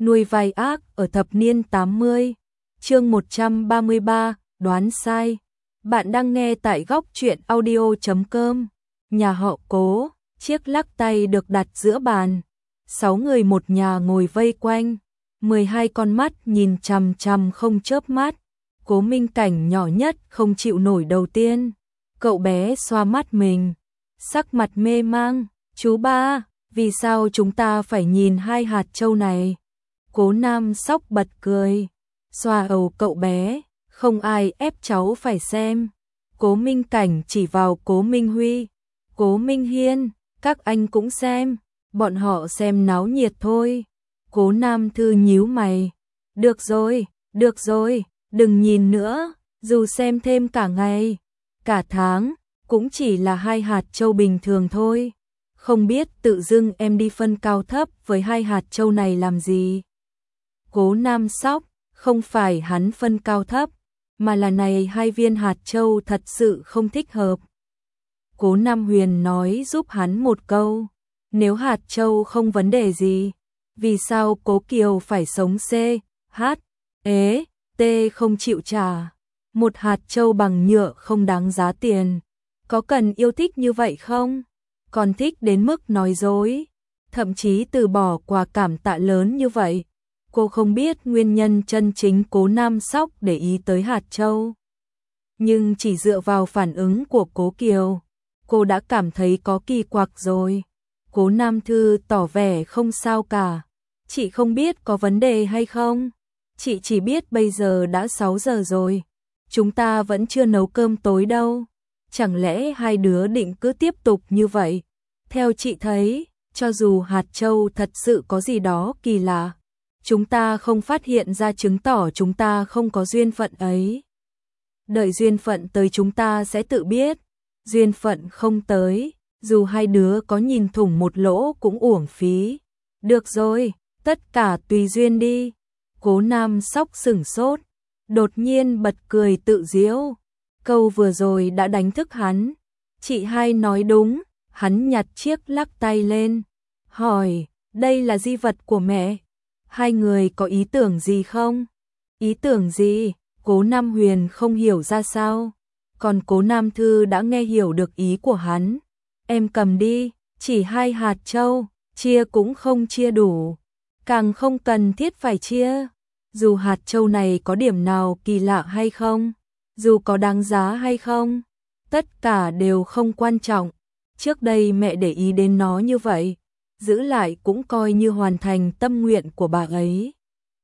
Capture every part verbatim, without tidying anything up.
Nuôi vai ác ở thập niên tám mươi. Chương một trăm ba mươi ba, đoán sai. Bạn đang nghe tại góc truyện audio chấm com. Nhà họ Cố, chiếc lắc tay được đặt giữa bàn. Sáu người một nhà ngồi vây quanh, mười hai con mắt nhìn chằm chằm không chớp mắt. Cố Minh Cảnh nhỏ nhất không chịu nổi đầu tiên. Cậu bé xoa mắt mình, sắc mặt mê mang. Chú ba, vì sao chúng ta phải nhìn hai hạt châu này? Cố Nam Sóc bật cười, xoa đầu cậu bé, không ai ép cháu phải xem. Cố Minh Cảnh chỉ vào Cố Minh Huy, Cố Minh Hiên, các anh cũng xem, bọn họ xem náo nhiệt thôi. Cố Nam Thư nhíu mày, được rồi, được rồi, đừng nhìn nữa, dù xem thêm cả ngày, cả tháng, cũng chỉ là hai hạt châu bình thường thôi. Không biết tự dưng em đi phân cao thấp với hai hạt châu này làm gì? Cố Nam Sóc, không phải hắn phân cao thấp, mà là này hai viên hạt châu thật sự không thích hợp. Cố Nam Huyền nói giúp hắn một câu, nếu hạt châu không vấn đề gì, vì sao Cố Kiều phải sống C, H, ế, T không chịu trả? Một hạt châu bằng nhựa không đáng giá tiền, có cần yêu thích như vậy không? Còn thích đến mức nói dối, thậm chí từ bỏ quà cảm tạ lớn như vậy. Cô không biết nguyên nhân chân chính Cố Nam Sóc để ý tới hạt châu. Nhưng chỉ dựa vào phản ứng của Cố Kiều, cô đã cảm thấy có kỳ quặc rồi. Cố Nam Thư tỏ vẻ không sao cả. Chị không biết có vấn đề hay không. Chị chỉ biết bây giờ đã sáu giờ rồi. Chúng ta vẫn chưa nấu cơm tối đâu. Chẳng lẽ hai đứa định cứ tiếp tục như vậy? Theo chị thấy, cho dù hạt châu thật sự có gì đó kỳ lạ, chúng ta không phát hiện ra chứng tỏ chúng ta không có duyên phận ấy. Đợi duyên phận tới chúng ta sẽ tự biết. Duyên phận không tới, dù hai đứa có nhìn thủng một lỗ cũng uổng phí. Được rồi, tất cả tùy duyên đi. Cố Nam Sóc sửng sốt, đột nhiên bật cười tự giễu. Câu vừa rồi đã đánh thức hắn. Chị hai nói đúng. Hắn nhặt chiếc lắc tay lên, hỏi, đây là di vật của mẹ. Hai người có ý tưởng gì không? Ý tưởng gì? Cố Nam Huyền không hiểu ra sao. Còn Cố Nam Thư đã nghe hiểu được ý của hắn. Em cầm đi, chỉ hai hạt châu, chia cũng không chia đủ. Càng không cần thiết phải chia. Dù hạt châu này có điểm nào kỳ lạ hay không, dù có đáng giá hay không, tất cả đều không quan trọng. Trước đây mẹ để ý đến nó như vậy, giữ lại cũng coi như hoàn thành tâm nguyện của bà ấy.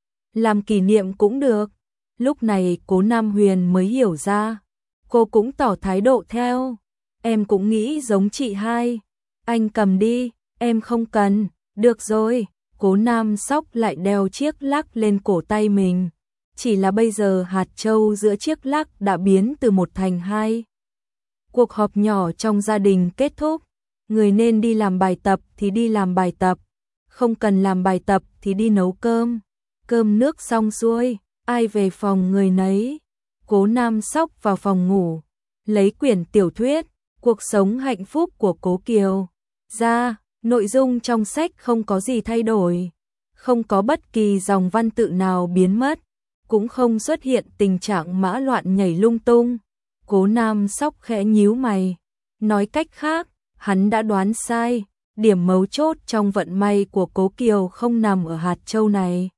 Làm kỷ niệm cũng được. Lúc này Cố Nam Huyền mới hiểu ra. Cô cũng tỏ thái độ theo. Em cũng nghĩ giống chị hai. Anh cầm đi, em không cần. Được rồi, Cố Nam Sóc lại đeo chiếc lắc lên cổ tay mình. Chỉ là bây giờ hạt châu giữa chiếc lắc đã biến từ một thành hai. Cuộc họp nhỏ trong gia đình kết thúc, người nên đi làm bài tập thì đi làm bài tập, không cần làm bài tập thì đi nấu cơm. Cơm nước xong xuôi, ai về phòng người nấy. Cố Nam Sóc vào phòng ngủ, lấy quyển tiểu thuyết Cuộc sống hạnh phúc của Cố Kiều ra. Nội dung trong sách không có gì thay đổi, không có bất kỳ dòng văn tự nào biến mất, cũng không xuất hiện tình trạng mã loạn nhảy lung tung. Cố Nam Sóc khẽ nhíu mày, nói cách khác, hắn đã đoán sai, điểm mấu chốt trong vận may của Cố Kiều không nằm ở hạt châu này.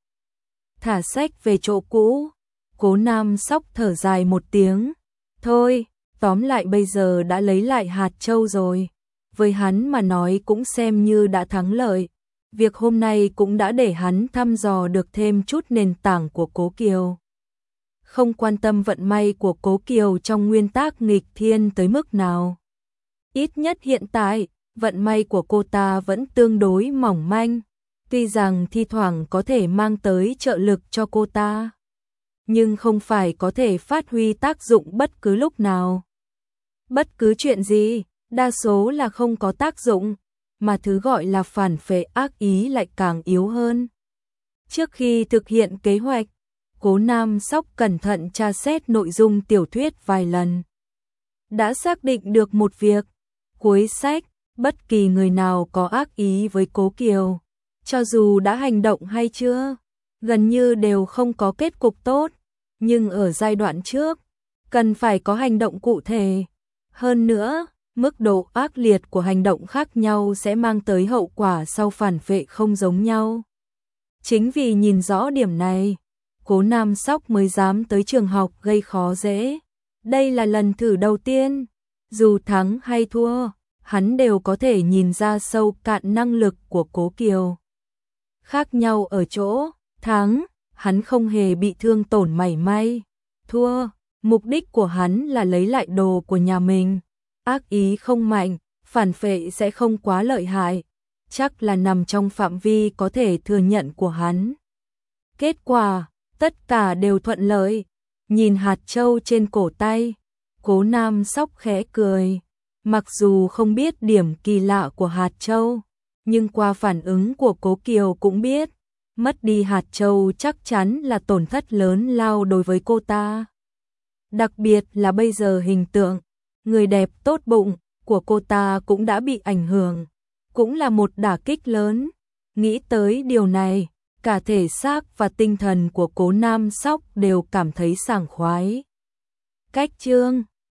Thả sách về chỗ cũ, Cố Nam Sóc thở dài một tiếng, thôi, tóm lại bây giờ đã lấy lại hạt châu rồi, với hắn mà nói cũng xem như đã thắng lợi. Việc hôm nay cũng đã để hắn thăm dò được thêm chút nền tảng của Cố Kiều. Không quan tâm vận may của Cố Kiều trong nguyên tắc nghịch thiên tới mức nào. Ít nhất hiện tại, vận may của cô ta vẫn tương đối mỏng manh, tuy rằng thi thoảng có thể mang tới trợ lực cho cô ta, nhưng không phải có thể phát huy tác dụng bất cứ lúc nào. Bất cứ chuyện gì, đa số là không có tác dụng, mà thứ gọi là phản phệ ác ý lại càng yếu hơn. Trước khi thực hiện kế hoạch, Cố Nam Sóc cẩn thận tra xét nội dung tiểu thuyết vài lần. Đã xác định được một việc, cuối sách, bất kỳ người nào có ác ý với Cố Kiều, cho dù đã hành động hay chưa, gần như đều không có kết cục tốt, nhưng ở giai đoạn trước, cần phải có hành động cụ thể. Hơn nữa, mức độ ác liệt của hành động khác nhau sẽ mang tới hậu quả sau phản vệ không giống nhau. Chính vì nhìn rõ điểm này, Cố Nam Sóc mới dám tới trường học gây khó dễ. Đây là lần thử đầu tiên, dù thắng hay thua, hắn đều có thể nhìn ra sâu cạn năng lực của Cố Kiều. Khác nhau ở chỗ, thắng, hắn không hề bị thương tổn mảy may. Thua, mục đích của hắn là lấy lại đồ của nhà mình. Ác ý không mạnh, phản phệ sẽ không quá lợi hại, chắc là nằm trong phạm vi có thể thừa nhận của hắn. Kết quả, tất cả đều thuận lợi. Nhìn hạt châu trên cổ tay, Cố Nam Sóc khẽ cười. Mặc dù không biết điểm kỳ lạ của hạt châu, nhưng qua phản ứng của Cố Kiều cũng biết, mất đi hạt châu chắc chắn là tổn thất lớn lao đối với cô ta. Đặc biệt là bây giờ hình tượng, người đẹp tốt bụng của cô ta cũng đã bị ảnh hưởng, cũng là một đả kích lớn. Nghĩ tới điều này, cả thể xác và tinh thần của Cố Nam Sóc đều cảm thấy sảng khoái. Cách chương